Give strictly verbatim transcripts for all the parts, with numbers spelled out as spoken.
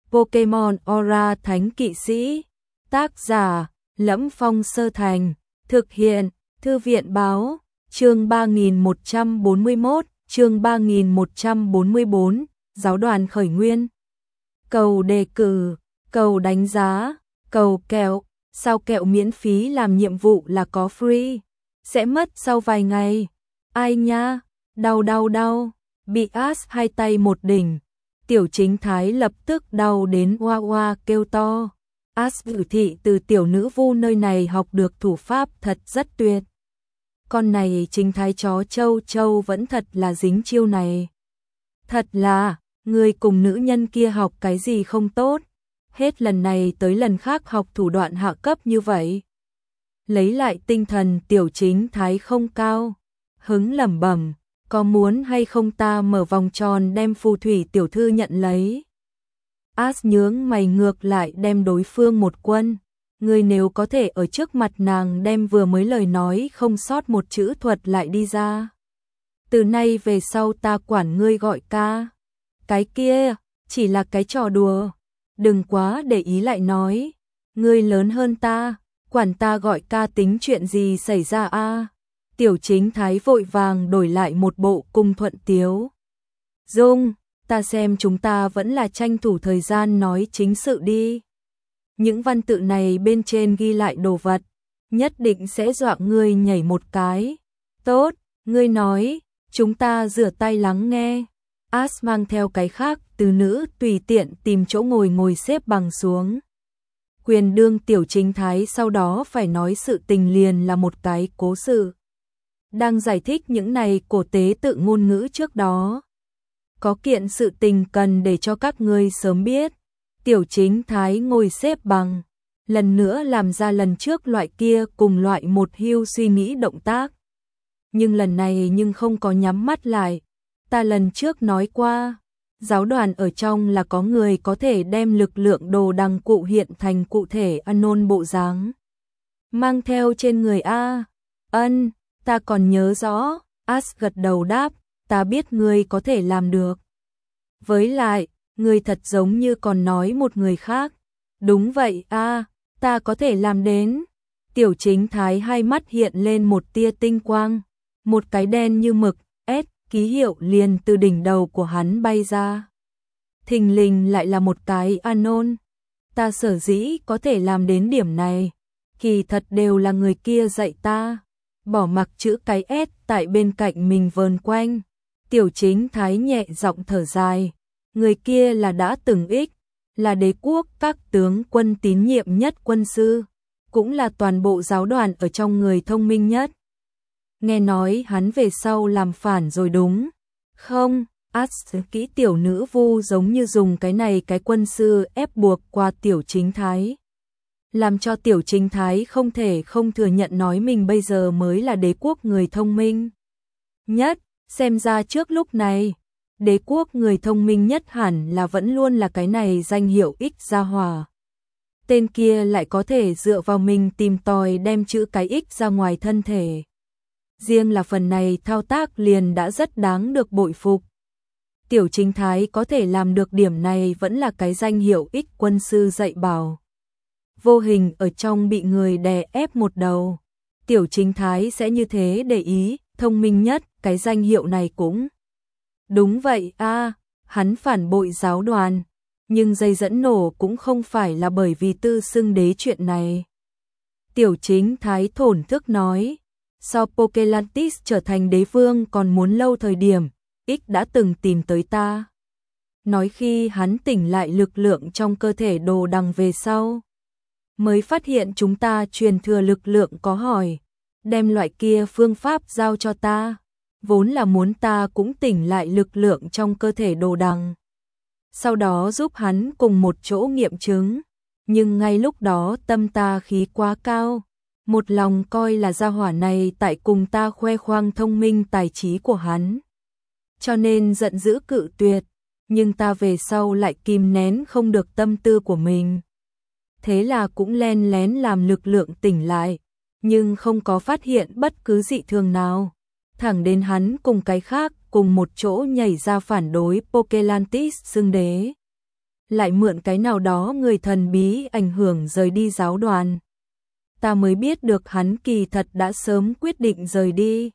Pokemon Aura Thánh Kỵ Sĩ. Tác giả: Lẫm Phong Sơ Thành. Thực hiện: Thư viện báo. Chương ba nghìn một trăm bốn mươi mốt, chương ba nghìn một trăm bốn mươi bốn, giáo đoàn khởi nguyên. Cầu đề cử, cầu đánh giá, cầu kẹo, sao kẹo miễn phí làm nhiệm vụ là có free, sẽ mất sau vài ngày. Ai nha, đau đau đau, bị Ash hai tay một đỉnh. Tiểu Chính Thái lập tức đau đến oa oa kêu to. Ash biểu thị từ tiểu nữ vu nơi này học được thủ pháp thật rất tuyệt. Con này Chính Thái chó Châu Châu vẫn thật là dính chiêu này. Thật là, người cùng nữ nhân kia học cái gì không tốt, hết lần này tới lần khác học thủ đoạn hạ cấp như vậy. Lấy lại tinh thần Tiểu Chính Thái không cao, hứng lẩm bẩm, có muốn hay không ta mở vòng tròn đem phù thủy tiểu thư nhận lấy. Ash nhướng mày ngược lại đem đối phương một quân. Ngươi nếu có thể ở trước mặt nàng đem vừa mới lời nói không sót một chữ thuật lại đi ra. Từ nay về sau ta quản ngươi gọi ca. Cái kia, chỉ là cái trò đùa. Đừng quá để ý lại nói. Ngươi lớn hơn ta, quản ta gọi ca tính chuyện gì xảy ra a? Tiểu Chính Thái vội vàng đổi lại một bộ cung thuận tiếu. Dung, ta xem chúng ta vẫn là tranh thủ thời gian nói chính sự đi. Những văn tự này bên trên ghi lại đồ vật, nhất định sẽ dọa ngươi nhảy một cái. Tốt, ngươi nói, chúng ta rửa tay lắng nghe. Ash mang theo cái khác từ nữ tùy tiện tìm chỗ ngồi ngồi xếp bằng xuống. Quyền đương Tiểu Chính Thái sau đó phải nói sự tình liền là một cái cố sự. Đang giải thích những này cổ tế tự ngôn ngữ trước đó. Có kiện sự tình cần để cho các ngươi sớm biết. Tiểu Chính Thái ngồi xếp bằng, lần nữa làm ra lần trước loại kia cùng loại một hưu suy nghĩ động tác. Nhưng lần này nhưng không có nhắm mắt lại. Ta lần trước nói qua, giáo đoàn ở trong là có người có thể đem lực lượng đồ đằng cụ hiện thành cụ thể Anon bộ dáng. Mang theo trên người A. Ân, ta còn nhớ rõ, Ash gật đầu đáp, ta biết ngươi có thể làm được. Với lại, ngươi thật giống như còn nói một người khác. Đúng vậy a, ta có thể làm đến. Tiểu Chính Thái hai mắt hiện lên một tia tinh quang. Một cái đen như mực, S, ký hiệu liền từ đỉnh đầu của hắn bay ra. Thình lình lại là một cái Anon. Ta sở dĩ có thể làm đến điểm này, kỳ thật đều là người kia dạy ta. Bỏ mặc chữ cái S tại bên cạnh mình vờn quanh. Tiểu Chính Thái nhẹ giọng thở dài. Người kia là đã từng ích, là đế quốc các tướng quân tín nhiệm nhất quân sư, cũng là toàn bộ giáo đoàn ở trong người thông minh nhất. Nghe nói hắn về sau làm phản rồi đúng không? Ash kỹ tiểu nữ vu giống như dùng cái này cái quân sư ép buộc qua Tiểu Chính Thái. Làm cho Tiểu Chính Thái không thể không thừa nhận nói mình bây giờ mới là đế quốc người thông minh nhất, xem ra trước lúc này. Đế quốc người thông minh nhất hẳn là vẫn luôn là cái này danh hiệu ích gia hỏa. Tên kia lại có thể dựa vào mình tìm tòi đem chữ cái ích ra ngoài thân thể. Riêng là phần này thao tác liền đã rất đáng được bội phục. Tiểu Chính Thái có thể làm được điểm này vẫn là cái danh hiệu ích quân sư dạy bảo. Vô hình ở trong bị người đè ép một đầu. Tiểu Chính Thái sẽ như thế để ý, thông minh nhất, cái danh hiệu này cũng. Đúng vậy a, à, hắn phản bội giáo đoàn, nhưng dây dẫn nổ cũng không phải là bởi vì tư xưng đế chuyện này. Tiểu Chính Thái thổn thức nói, so Pokelantis trở thành đế vương còn muốn lâu thời điểm, X đã từng tìm tới ta. Nói khi hắn tỉnh lại lực lượng trong cơ thể đồ đằng về sau, mới phát hiện chúng ta truyền thừa lực lượng có hỏi, đem loại kia phương pháp giao cho ta. Vốn là muốn ta cũng tỉnh lại lực lượng trong cơ thể đồ đằng. Sau đó giúp hắn cùng một chỗ nghiệm chứng. Nhưng ngay lúc đó tâm ta khí quá cao. Một lòng coi là gia hỏa này tại cùng ta khoe khoang thông minh tài trí của hắn. Cho nên giận dữ cự tuyệt. Nhưng ta về sau lại kìm nén không được tâm tư của mình. Thế là cũng len lén làm lực lượng tỉnh lại. Nhưng không có phát hiện bất cứ dị thường nào. Thẳng đến hắn cùng cái khác cùng một chỗ nhảy ra phản đối Pokelantis xưng đế. lại mượn cái nào đó người thần bí ảnh hưởng rời đi giáo đoàn. Ta mới biết được hắn kỳ thật đã sớm quyết định rời đi.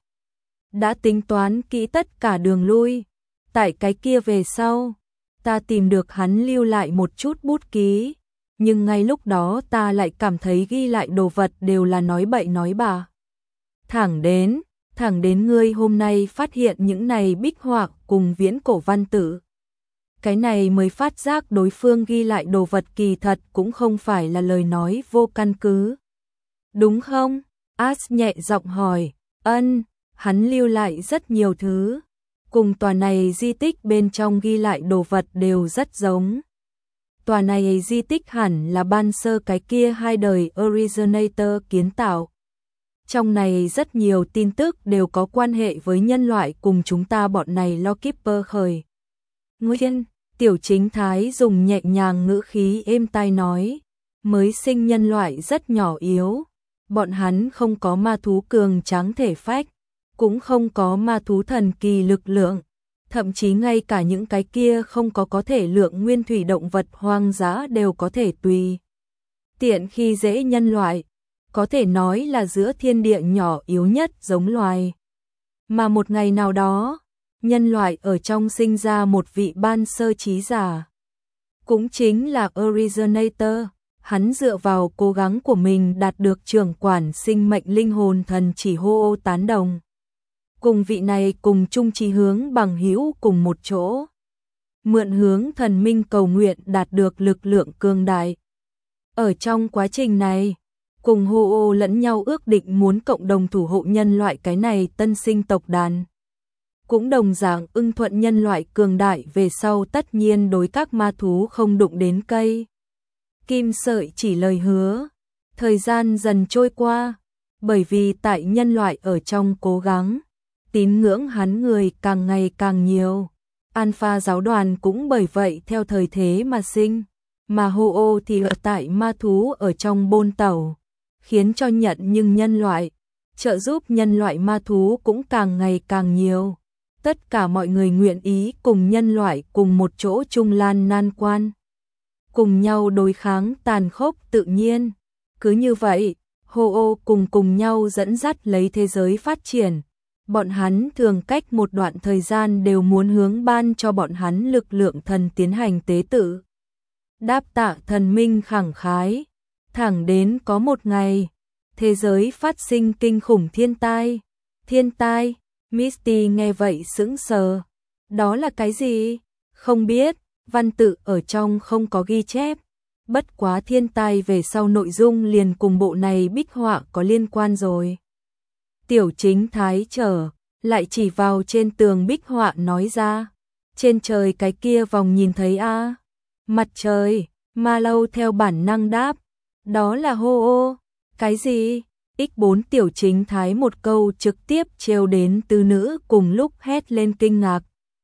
Đã tính toán kỹ tất cả đường lui. Tại cái kia về sau, ta tìm được hắn lưu lại một chút bút ký. Nhưng ngay lúc đó ta lại cảm thấy ghi lại đồ vật đều là nói bậy nói bạ. Thẳng đến, thẳng đến ngươi hôm nay phát hiện những này bích họa cùng viễn cổ văn tự. Cái này mới phát giác đối phương ghi lại đồ vật kỳ thật cũng không phải là lời nói vô căn cứ. Đúng không? As nhẹ giọng hỏi. Ân, hắn lưu lại rất nhiều thứ. Cùng tòa này di tích bên trong ghi lại đồ vật đều rất giống. Tòa này di tích hẳn là ban sơ cái kia hai đời Originator kiến tạo. Trong này rất nhiều tin tức đều có quan hệ với nhân loại cùng chúng ta bọn này Lawkeeper khởi. Nguyên, Tiểu Chính Thái dùng nhẹ nhàng ngữ khí êm tai nói, mới sinh nhân loại rất nhỏ yếu, bọn hắn không có ma thú cường tráng thể phách, cũng không có ma thú thần kỳ lực lượng, thậm chí ngay cả những cái kia không có có thể lượng nguyên thủy động vật hoang dã đều có thể tùy tiện khi dễ nhân loại, có thể nói là giữa thiên địa nhỏ yếu nhất giống loài. Mà một ngày nào đó, nhân loại ở trong sinh ra một vị ban sơ trí giả, cũng chính là Originator, hắn dựa vào cố gắng của mình đạt được trưởng quản sinh mệnh linh hồn thần chỉ hô ô tán đồng. Cùng vị này cùng chung chí hướng bằng hữu cùng một chỗ. Mượn hướng thần minh cầu nguyện đạt được lực lượng cường đại. Ở trong quá trình này, cùng hô ô lẫn nhau ước định muốn cộng đồng thủ hộ nhân loại cái này tân sinh tộc đàn. Cũng đồng dạng ưng thuận nhân loại cường đại về sau tất nhiên đối các ma thú không đụng đến cây. Kim sợi chỉ lời hứa. Thời gian dần trôi qua, bởi vì tại nhân loại ở trong cố gắng, tín ngưỡng hắn người càng ngày càng nhiều. Alpha giáo đoàn cũng bởi vậy theo thời thế mà sinh, mà hô ô thì ở tại ma thú ở trong bôn tàu, khiến cho nhận nhưng nhân loại, trợ giúp nhân loại ma thú cũng càng ngày càng nhiều. Tất cả mọi người nguyện ý cùng nhân loại cùng một chỗ chung lan nan quan, cùng nhau đối kháng tàn khốc tự nhiên. Cứ như vậy, hô ô cùng cùng nhau dẫn dắt lấy thế giới phát triển. Bọn hắn thường cách một đoạn thời gian đều muốn hướng ban cho bọn hắn lực lượng thần tiến hành tế tự. Đáp tạ thần minh khẳng khái, thẳng đến có một ngày, thế giới phát sinh kinh khủng thiên tai. Thiên tai, Misty nghe vậy sững sờ. Đó là cái gì? Không biết, văn tự ở trong không có ghi chép. Bất quá thiên tai về sau nội dung liền cùng bộ này bích họa có liên quan rồi. Tiểu Chính Thái trở, lại chỉ vào trên tường bích họa nói ra. Trên trời cái kia vòng nhìn thấy a à? Mặt trời, Ma Lâu theo bản năng đáp. Đó là hô ô. Cái gì? ích bốn Tiểu Chính Thái một câu trực tiếp trêu đến tứ nữ cùng lúc hét lên kinh ngạc.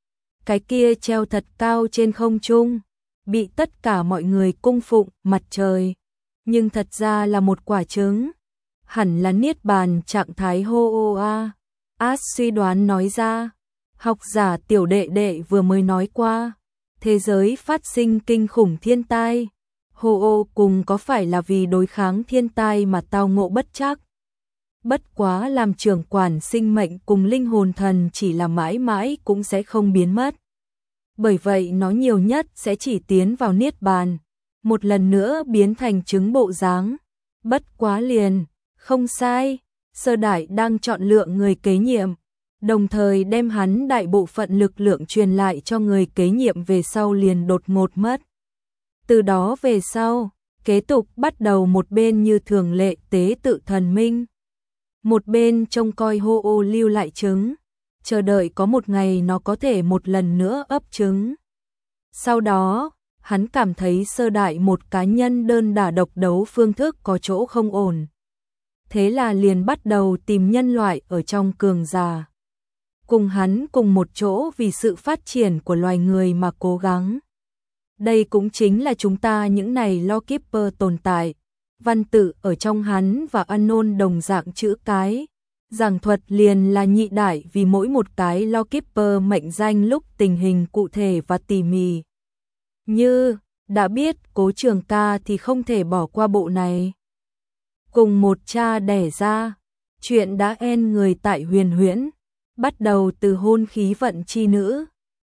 Cái kia treo thật cao trên không trung, bị tất cả mọi người cung phụng mặt trời, nhưng thật ra là một quả trứng. Hẳn là niết bàn trạng thái hô ô a. As suy đoán nói ra. Học giả Tiểu đệ đệ vừa mới nói qua, thế giới phát sinh kinh khủng thiên tai. Hô ô cùng có phải là vì đối kháng thiên tai mà tao ngộ bất trắc. Bất quá làm trưởng quản sinh mệnh cùng linh hồn thần chỉ là mãi mãi cũng sẽ không biến mất. Bởi vậy nó nhiều nhất sẽ chỉ tiến vào niết bàn, một lần nữa biến thành trứng bộ dáng. Bất quá liền, không sai, sơ đại đang chọn lựa người kế nhiệm, đồng thời đem hắn đại bộ phận lực lượng truyền lại cho người kế nhiệm về sau liền đột ngột mất. Từ đó về sau, kế tục bắt đầu một bên như thường lệ tế tự thần minh, một bên trông coi hô ô lưu lại trứng, chờ đợi có một ngày nó có thể một lần nữa ấp trứng. Sau đó, hắn cảm thấy sơ đại một cá nhân đơn đả độc đấu phương thức có chỗ không ổn. Thế là liền bắt đầu tìm nhân loại ở trong cường giả. Cùng hắn cùng một chỗ vì sự phát triển của loài người mà cố gắng. Đây cũng chính là chúng ta những này Lawkeeper tồn tại. Văn tự ở trong hắn và Unknown đồng dạng chữ cái. Giảng thuật liền là nhị đại vì mỗi một cái Lawkeeper mệnh danh lúc tình hình cụ thể và tỉ mỉ. Như, đã biết Cố Trường Ca thì không thể bỏ qua bộ này. Cùng một cha đẻ ra, chuyện đã en người tại Huyền Huyễn, bắt đầu từ hôn khí vận chi nữ,